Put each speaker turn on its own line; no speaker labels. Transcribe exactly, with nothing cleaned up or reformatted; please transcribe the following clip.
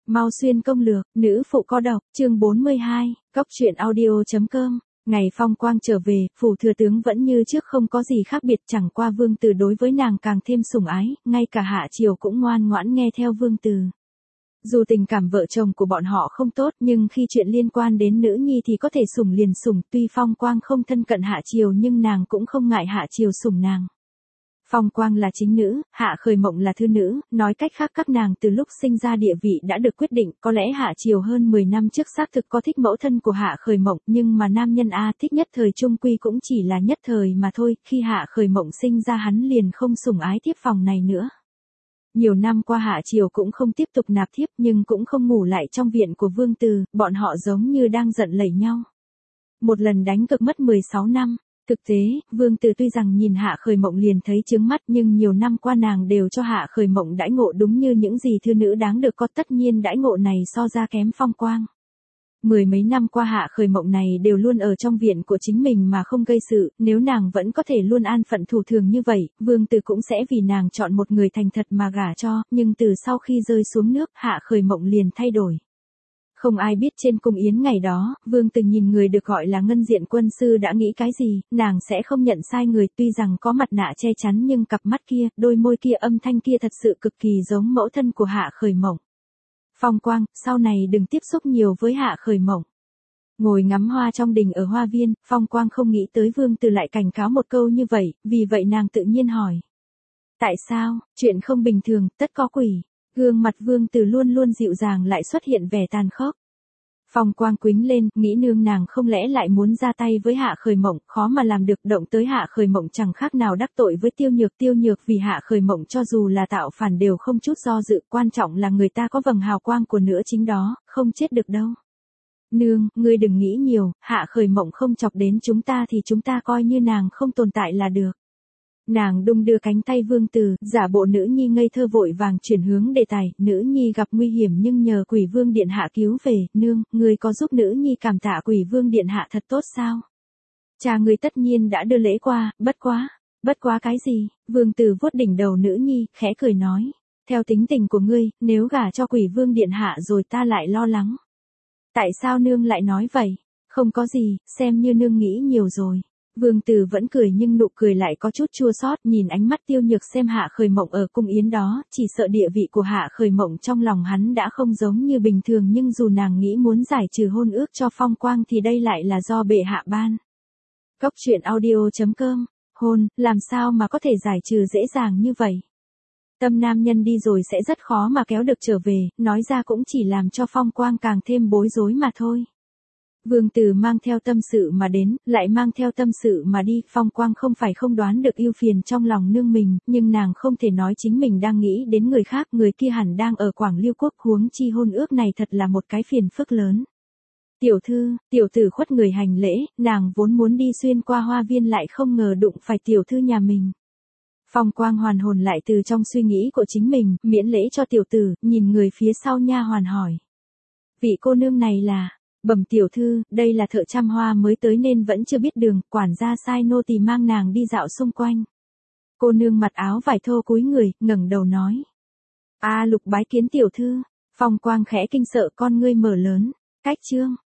Mau xuyên công lược, nữ phụ có độc, chương bốn mươi hai, góc truyện audio.com. Ngày Phong Quang trở về, phủ thừa tướng vẫn như trước không có gì khác biệt, chẳng qua Vương Từ đối với nàng càng thêm sủng ái, ngay cả Hạ Triều cũng ngoan ngoãn nghe theo Vương Từ. Dù tình cảm vợ chồng của bọn họ không tốt, nhưng khi chuyện liên quan đến nữ nhi thì có thể sủng liền sủng, tuy Phong Quang không thân cận Hạ Triều nhưng nàng cũng không ngại Hạ Triều sủng nàng. Phong Quang là chính nữ, Hạ Khởi Mộng là thư nữ, nói cách khác các nàng từ lúc sinh ra địa vị đã được quyết định, có lẽ Hạ Triều hơn mười năm trước xác thực có thích mẫu thân của Hạ Khởi Mộng, nhưng mà nam nhân A thích nhất thời chung quy cũng chỉ là nhất thời mà thôi, khi Hạ Khởi Mộng sinh ra hắn liền không sủng ái thiếp phòng này nữa. Nhiều năm qua Hạ Triều cũng không tiếp tục nạp thiếp nhưng cũng không ngủ lại trong viện của Vương Từ, bọn họ giống như đang giận lẫy nhau. Một lần đánh cực mất mười sáu năm. Thực tế, Vương Từ tuy rằng nhìn Hạ Khởi Mộng liền thấy chướng mắt nhưng nhiều năm qua nàng đều cho Hạ Khởi Mộng đãi ngộ đúng như những gì thư nữ đáng được có, tất nhiên đãi ngộ này so ra kém Phong Quang. Mười mấy năm qua Hạ Khởi Mộng này đều luôn ở trong viện của chính mình mà không gây sự, nếu nàng vẫn có thể luôn an phận thủ thường như vậy, Vương Từ cũng sẽ vì nàng chọn một người thành thật mà gả cho, nhưng từ sau khi rơi xuống nước Hạ Khởi Mộng liền thay đổi. Không ai biết trên cung yến ngày đó, Vương Từ nhìn người được gọi là Ngân Diện quân sư đã nghĩ cái gì, nàng sẽ không nhận sai người, tuy rằng có mặt nạ che chắn nhưng cặp mắt kia, đôi môi kia, âm thanh kia thật sự cực kỳ giống mẫu thân của Hạ Khởi Mộng. Phong Quang, sau này đừng tiếp xúc nhiều với Hạ Khởi Mộng. Ngồi ngắm hoa trong đình ở hoa viên, Phong Quang không nghĩ tới Vương Từ lại cảnh cáo một câu như vậy, vì vậy nàng tự nhiên hỏi. Tại sao, chuyện không bình thường, tất có quỷ. Gương mặt Vương Từ luôn luôn dịu dàng lại xuất hiện vẻ tàn khốc. Phong Quang quĩnh lên, nghĩ nương nàng không lẽ lại muốn ra tay với Hạ Khởi Mộng, khó mà làm được, động tới Hạ Khởi Mộng chẳng khác nào đắc tội với Tiêu Nhược. Tiêu Nhược vì Hạ Khởi Mộng cho dù là tạo phản đều không chút do dự, quan trọng là người ta có vầng hào quang của nữ chính đó, không chết được đâu. Nương, ngươi đừng nghĩ nhiều, Hạ Khởi Mộng không chọc đến chúng ta thì chúng ta coi như nàng không tồn tại là được. Nàng đung đưa cánh tay Vương Từ, giả bộ nữ nhi ngây thơ vội vàng chuyển hướng đề tài, nữ nhi gặp nguy hiểm nhưng nhờ Quỷ Vương Điện Hạ cứu về, nương, người có giúp nữ nhi cảm tạ Quỷ Vương Điện Hạ thật tốt sao? Cha người tất nhiên đã đưa lễ qua, bất quá, bất quá cái gì? Vương Từ vuốt đỉnh đầu nữ nhi, khẽ cười nói, theo tính tình của ngươi, nếu gả cho Quỷ Vương Điện Hạ rồi ta lại lo lắng. Tại sao nương lại nói vậy? Không có gì, xem như nương nghĩ nhiều rồi. Vương Từ vẫn cười nhưng nụ cười lại có chút chua xót, nhìn ánh mắt Tiêu Nhược xem Hạ Khởi Mộng ở cung yến đó, chỉ sợ địa vị của Hạ Khởi Mộng trong lòng hắn đã không giống như bình thường, nhưng dù nàng nghĩ muốn giải trừ hôn ước cho Phong Quang thì đây lại là do bệ hạ ban. Góc truyện audio.com, hôn, làm sao mà có thể giải trừ dễ dàng như vậy? Tâm nam nhân đi rồi sẽ rất khó mà kéo được trở về, nói ra cũng chỉ làm cho Phong Quang càng thêm bối rối mà thôi. Vương Từ mang theo tâm sự mà đến, lại mang theo tâm sự mà đi, Phong Quang không phải không đoán được ưu phiền trong lòng nương mình, nhưng nàng không thể nói chính mình đang nghĩ đến người khác, người kia hẳn đang ở Quảng Liêu Quốc, huống chi hôn ước này thật là một cái phiền phức lớn. Tiểu thư, tiểu tử khuất người hành lễ, nàng vốn muốn đi xuyên qua hoa viên lại không ngờ đụng phải tiểu thư nhà mình. Phong Quang hoàn hồn lại từ trong suy nghĩ của chính mình, miễn lễ cho tiểu tử, nhìn người phía sau nha hoàn hỏi. Vị cô nương này là... Bẩm tiểu thư, đây là thợ chăm hoa mới tới nên vẫn chưa biết đường, quản gia sai nô tỳ mang nàng đi dạo xung quanh. Cô nương mặc áo vải thô cúi người, ngẩng đầu nói. A Lục bái kiến tiểu thư. Phong Quang khẽ kinh sợ, con ngươi mở lớn. Cách chương.